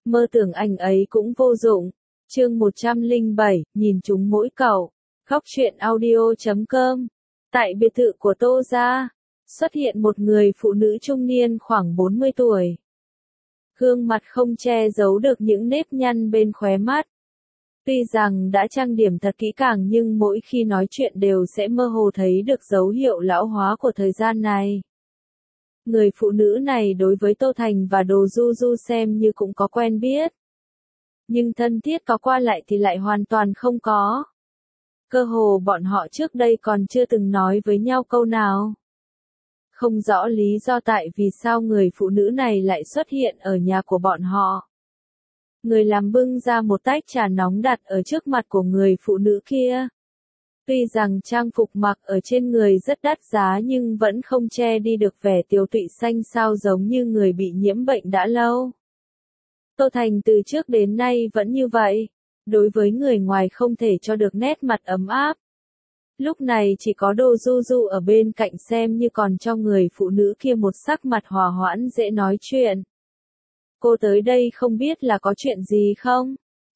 Mơ tưởng anh ấy cũng vô dụng. Chương 107, nhìn chúng mỗi cậu. Góc truyện audio.com. Tại biệt thự của Tô gia, xuất hiện một người phụ nữ trung niên khoảng 40 tuổi. Gương mặt không che giấu được những nếp nhăn bên khóe mắt. Tuy rằng đã trang điểm thật kỹ càng nhưng mỗi khi nói chuyện đều sẽ mơ hồ thấy được dấu hiệu lão hóa của thời gian này. Người phụ nữ này đối với Tô Thành và Đồ Du Du xem như cũng có quen biết. Nhưng thân thiết có qua lại thì lại hoàn toàn không có. Cơ hồ bọn họ trước đây còn chưa từng nói với nhau câu nào. Không rõ lý do tại vì sao người phụ nữ này lại xuất hiện ở nhà của bọn họ. Người làm bưng ra một tách trà nóng đặt ở trước mặt của người phụ nữ kia. Tuy rằng trang phục mặc ở trên người rất đắt giá nhưng vẫn không che đi được vẻ tiều tụy xanh xao giống như người bị nhiễm bệnh đã lâu. Tô Thành từ trước đến nay vẫn như vậy, đối với người ngoài không thể cho được nét mặt ấm áp. Lúc này chỉ có Đồ Du Du ở bên cạnh xem như còn cho người phụ nữ kia một sắc mặt hòa hoãn dễ nói chuyện. Cô tới đây không biết là có chuyện gì không?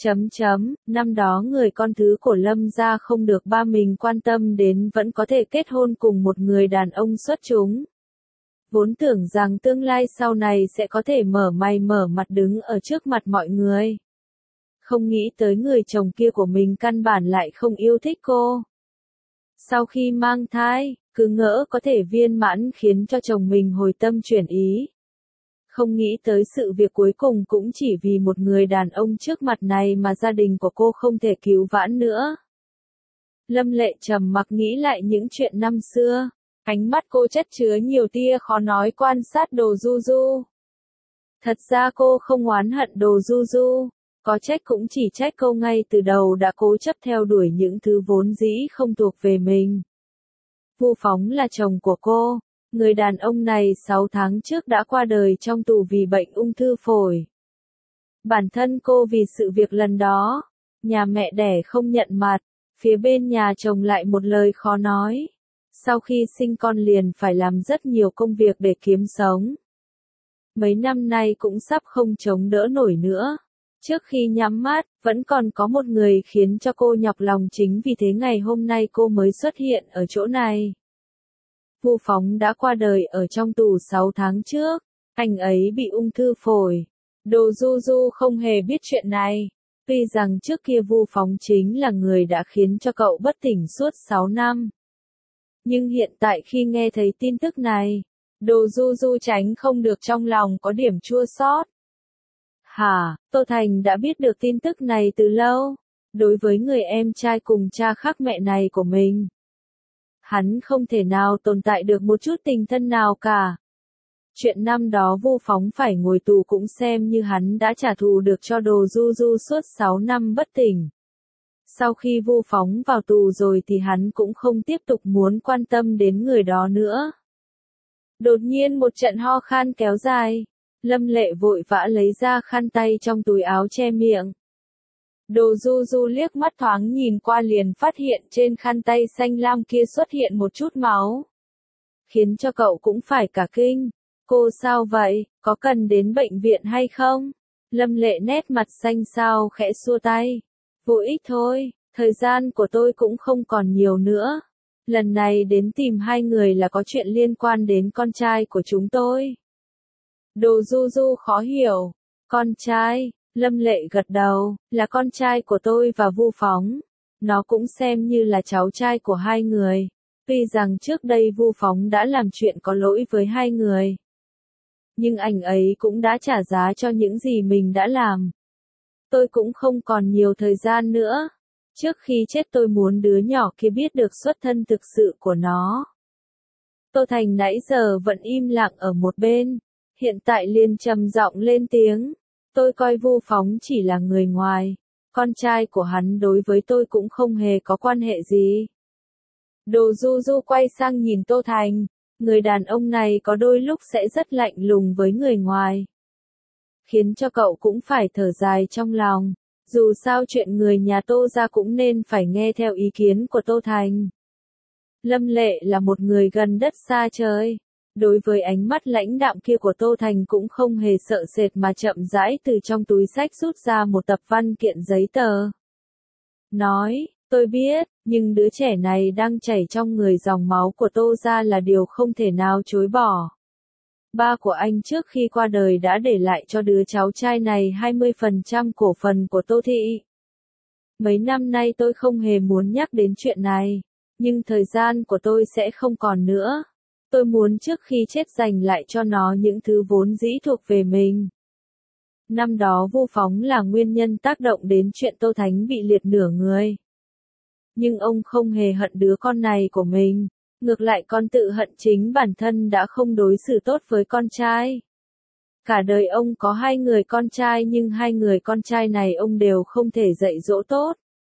Năm đó người con thứ của Lâm gia không được ba mình quan tâm đến vẫn có thể kết hôn cùng một người đàn ông xuất chúng. Vốn tưởng rằng tương lai sau này sẽ có thể mở mày mở mặt đứng ở trước mặt mọi người. Không nghĩ tới người chồng kia của mình căn bản lại không yêu thích cô. Sau khi mang thai, cứ ngỡ có thể viên mãn khiến cho chồng mình hồi tâm chuyển ý. Không nghĩ tới sự việc cuối cùng cũng chỉ vì một người đàn ông trước mặt này mà gia đình của cô không thể cứu vãn nữa. Lâm Lệ trầm mặc nghĩ lại những chuyện năm xưa, ánh mắt cô chất chứa nhiều tia khó nói quan sát Đồ Du Du. Thật ra cô không oán hận Đồ Du Du, có trách cũng chỉ trách cô ngay từ đầu đã cố chấp theo đuổi những thứ vốn dĩ không thuộc về mình. Vu Phóng là chồng của cô. Người đàn ông này 6 tháng trước đã qua đời trong tù vì bệnh ung thư phổi. Bản thân cô vì sự việc lần đó, nhà mẹ đẻ không nhận mặt, phía bên nhà chồng lại một lời khó nói. Sau khi sinh con liền phải làm rất nhiều công việc để kiếm sống. Mấy năm nay cũng sắp không chống đỡ nổi nữa. Trước khi nhắm mắt, vẫn còn có một người khiến cho cô nhọc lòng chính vì thế ngày hôm nay cô mới xuất hiện ở chỗ này. Vu Phóng đã qua đời ở trong tù 6 tháng trước, anh ấy bị ung thư phổi. Đồ Du Du không hề biết chuyện này, tuy rằng trước kia Vu Phóng chính là người đã khiến cho cậu bất tỉnh suốt 6 năm. Nhưng hiện tại khi nghe thấy tin tức này, Đồ Du Du tránh không được trong lòng có điểm chua xót. Tô Thành đã biết được tin tức này từ lâu, đối với người em trai cùng cha khác mẹ này của mình. Hắn không thể nào tồn tại được một chút tình thân nào cả. Chuyện năm đó Vu Phóng phải ngồi tù cũng xem như hắn đã trả thù được cho Đồ Du Du suốt 6 năm bất tỉnh. Sau khi Vu Phóng vào tù rồi thì hắn cũng không tiếp tục muốn quan tâm đến người đó nữa. Đột nhiên một trận ho khan kéo dài, Lâm Lệ vội vã lấy ra khăn tay trong túi áo che miệng. Đồ Du Du liếc mắt thoáng nhìn qua liền phát hiện trên khăn tay xanh lam kia xuất hiện một chút máu. Khiến cho cậu cũng phải cả kinh. Cô sao vậy, có cần đến bệnh viện hay không? Lâm Lệ nét mặt xanh xao khẽ xua tay. Vô ích thôi, thời gian của tôi cũng không còn nhiều nữa. Lần này đến tìm hai người là có chuyện liên quan đến con trai của chúng tôi. Đồ Du Du khó hiểu. Con trai? Lâm Lệ gật đầu, là con trai của tôi và Vu Phóng. Nó cũng xem như là cháu trai của hai người. Tuy rằng trước đây Vu Phóng đã làm chuyện có lỗi với hai người. Nhưng anh ấy cũng đã trả giá cho những gì mình đã làm. Tôi cũng không còn nhiều thời gian nữa. Trước khi chết tôi muốn đứa nhỏ kia biết được xuất thân thực sự của nó. Tô Thành nãy giờ vẫn im lặng ở một bên. Hiện tại liền trầm giọng lên tiếng. Tôi coi Vu Phóng chỉ là người ngoài, con trai của hắn đối với tôi cũng không hề có quan hệ gì. Đồ Du Du quay sang nhìn Tô Thành, người đàn ông này có đôi lúc sẽ rất lạnh lùng với người ngoài. Khiến cho cậu cũng phải thở dài trong lòng, dù sao chuyện người nhà Tô gia cũng nên phải nghe theo ý kiến của Tô Thành. Lâm Lệ là một người gần đất xa trời. Đối với ánh mắt lãnh đạm kia của Tô Thành cũng không hề sợ sệt mà chậm rãi từ trong túi xách rút ra một tập văn kiện giấy tờ. Nói, tôi biết, nhưng đứa trẻ này đang chảy trong người dòng máu của Tô gia là điều không thể nào chối bỏ. Ba của anh trước khi qua đời đã để lại cho đứa cháu trai này 20% cổ phần của Tô thị. Mấy năm nay tôi không hề muốn nhắc đến chuyện này, nhưng thời gian của tôi sẽ không còn nữa. Tôi muốn trước khi chết dành lại cho nó những thứ vốn dĩ thuộc về mình. Năm đó Vu Phóng là nguyên nhân tác động đến chuyện Tô Thánh bị liệt nửa người. Nhưng ông không hề hận đứa con này của mình, ngược lại con tự hận chính bản thân đã không đối xử tốt với con trai. Cả đời ông có 2 người con trai nhưng 2 người con trai này ông đều không thể dạy dỗ tốt.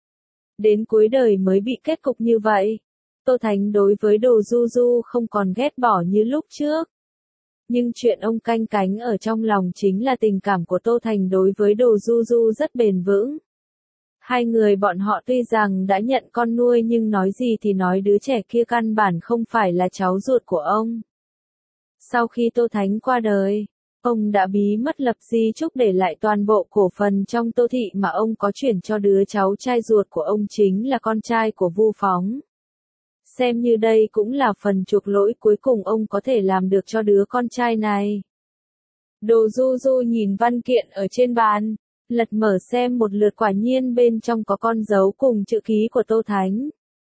Đến cuối đời mới bị kết cục như vậy. Tô Thánh đối với Đồ Du Du không còn ghét bỏ như lúc trước. Nhưng chuyện ông canh cánh ở trong lòng chính là tình cảm của Tô Thành đối với Đồ Du Du rất bền vững. 2 người bọn họ tuy rằng đã nhận con nuôi nhưng nói gì thì nói đứa trẻ kia căn bản không phải là cháu ruột của ông. Sau khi Tô Thánh qua đời, ông đã bí mật lập di chúc để lại toàn bộ cổ phần trong Tô thị mà ông có chuyển cho đứa cháu trai ruột của ông chính là con trai của Vu Phóng. Xem như đây cũng là phần chuộc lỗi cuối cùng ông có thể làm được cho đứa con trai này. Đồ Du Du nhìn văn kiện ở trên bàn, lật mở xem một lượt quả nhiên bên trong có con dấu cùng chữ ký của Tô Thánh.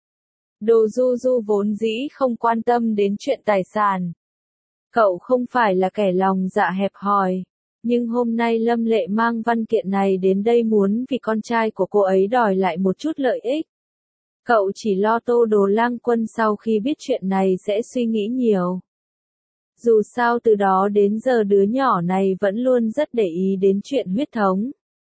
Đồ Du Du vốn dĩ không quan tâm đến chuyện tài sản. Cậu không phải là kẻ lòng dạ hẹp hòi, nhưng hôm nay Lâm Lệ mang văn kiện này đến đây muốn vì con trai của cô ấy đòi lại một chút lợi ích. Cậu chỉ lo Tô Đồ Lang Quân sau khi biết chuyện này sẽ suy nghĩ nhiều. Dù sao từ đó đến giờ đứa nhỏ này vẫn luôn rất để ý đến chuyện huyết thống.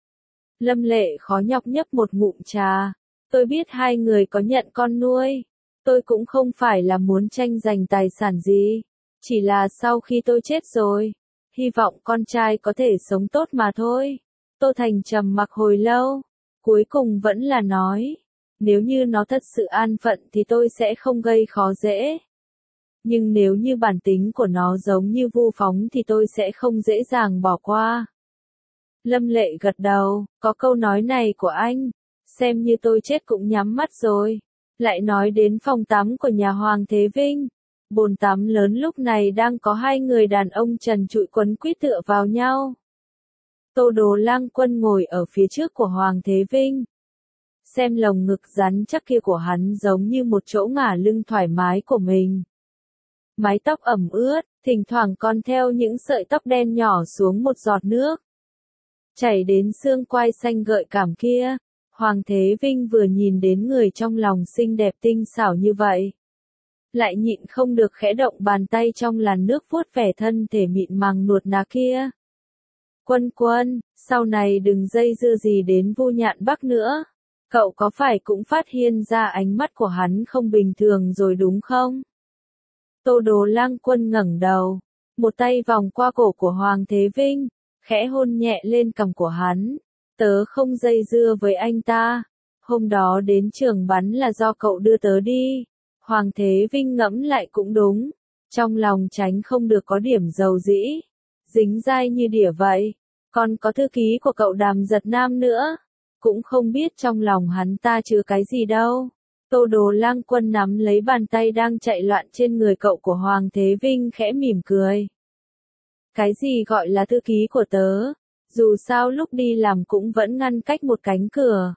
Lâm Lệ khó nhọc nhấp một ngụm trà. Tôi biết 2 người có nhận con nuôi. Tôi cũng không phải là muốn tranh giành tài sản gì. Chỉ là sau khi tôi chết rồi, hy vọng con trai có thể sống tốt mà thôi. Tô Thành trầm mặc hồi lâu, cuối cùng vẫn là nói. Nếu như nó thật sự an phận thì tôi sẽ không gây khó dễ. Nhưng nếu như bản tính của nó giống như Vu Phóng thì tôi sẽ không dễ dàng bỏ qua. Lâm Lệ gật đầu, có câu nói này của anh, xem như tôi chết cũng nhắm mắt rồi. Lại nói đến phòng tắm của nhà Hoàng Thế Vinh. Bồn tắm lớn lúc này đang có 2 người đàn ông trần trụi quấn quýt tựa vào nhau. Tô Đồ Lang Quân ngồi ở phía trước của Hoàng Thế Vinh. Xem lồng ngực rắn chắc kia của hắn giống như một chỗ ngả lưng thoải mái của mình. Mái tóc ẩm ướt, thỉnh thoảng còn theo những sợi tóc đen nhỏ xuống một giọt nước. Chảy đến xương quai xanh gợi cảm kia. Hoàng Thế Vinh vừa nhìn đến người trong lòng xinh đẹp tinh xảo như vậy. Lại nhịn không được khẽ động bàn tay trong làn nước vuốt vẻ thân thể mịn màng nuột nà kia. Quân Quân, sau này đừng dây dưa gì đến Vu Nhạn Bắc nữa. Cậu có phải cũng phát hiện ra ánh mắt của hắn không bình thường rồi đúng không? Tô Đồ Lang Quân ngẩng đầu, một tay vòng qua cổ của Hoàng Thế Vinh, khẽ hôn nhẹ lên cằm của hắn. Tớ không dây dưa với anh ta. Hôm đó đến trường bắn là do cậu đưa tớ đi. Hoàng Thế Vinh ngẫm lại cũng đúng. Trong lòng tránh không được có điểm dầu dĩ. Dính dai như đỉa vậy. Còn có thư ký của cậu Đàm Giật Nam nữa. Cũng không biết trong lòng hắn ta chứa cái gì đâu. Tô Đồ Lang Quân nắm lấy bàn tay đang chạy loạn trên người cậu của Hoàng Thế Vinh khẽ mỉm cười. Cái gì gọi là thư ký của tớ? Dù sao lúc đi làm cũng vẫn ngăn cách một cánh cửa.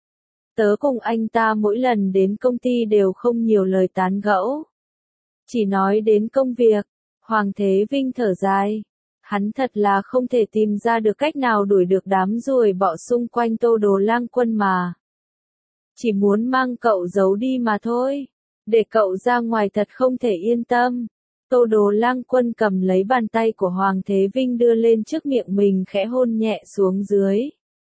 Tớ cùng anh ta mỗi lần đến công ty đều không nhiều lời tán gẫu. Chỉ nói đến công việc. Hoàng Thế Vinh thở dài. Hắn thật là không thể tìm ra được cách nào đuổi được đám ruồi bọ xung quanh Tô Đồ Lang Quân mà. Chỉ muốn mang cậu giấu đi mà thôi. Để cậu ra ngoài thật không thể yên tâm. Tô Đồ Lang Quân cầm lấy bàn tay của Hoàng Thế Vinh đưa lên trước miệng mình khẽ hôn nhẹ xuống dưới.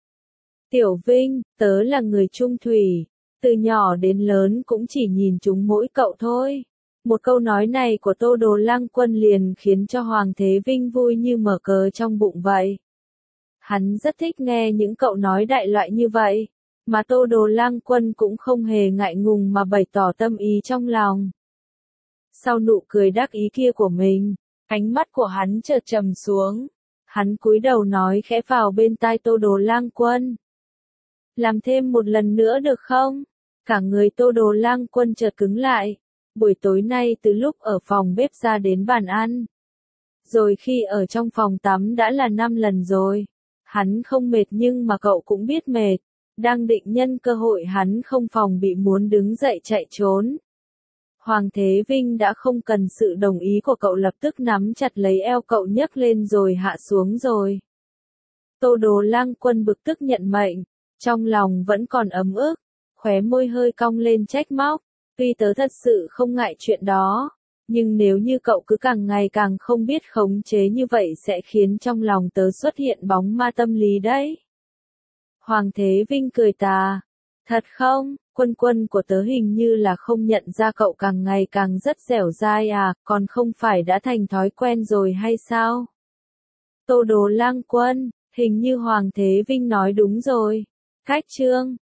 Tiểu Vinh, tớ là người trung thủy. Từ nhỏ đến lớn cũng chỉ nhìn chúng mỗi cậu thôi. Một câu nói này của Tô Đồ Lang Quân liền khiến cho Hoàng Thế Vinh vui như mở cờ trong bụng vậy. Hắn rất thích nghe những cậu nói đại loại như vậy. Mà Tô Đồ Lang Quân cũng không hề ngại ngùng mà bày tỏ tâm ý trong lòng. sau nụ cười đắc ý kia của mình, ánh mắt của hắn chợt trầm xuống. Hắn cúi đầu nói khẽ vào bên tai Tô Đồ Lang Quân. Làm thêm một lần nữa được không? Cả người Tô Đồ Lang Quân chợt cứng lại. Buổi tối nay từ lúc ở phòng bếp ra đến bàn ăn. Rồi khi ở trong phòng tắm đã là 5 lần rồi. Hắn không mệt nhưng mà cậu cũng biết mệt. Đang định nhân cơ hội hắn không phòng bị muốn đứng dậy chạy trốn. Hoàng Thế Vinh đã không cần sự đồng ý của cậu, lập tức nắm chặt lấy eo cậu nhấc lên rồi hạ xuống rồi. Tô Đồ Lang Quân bực tức nhận mệnh, trong lòng vẫn còn ấm ức, khóe môi hơi cong lên trách móc, tuy tớ thật sự không ngại chuyện đó, nhưng nếu như cậu cứ càng ngày càng không biết khống chế như vậy sẽ khiến trong lòng tớ xuất hiện bóng ma tâm lý đấy. Hoàng Thế Vinh cười tà, thật không? Quân Quân của tớ hình như là không nhận ra cậu càng ngày càng rất dẻo dai à, còn không phải đã thành thói quen rồi hay sao? Tô Đồ Lang Quân, hình như Hoàng Thế Vinh nói đúng rồi. Cách chương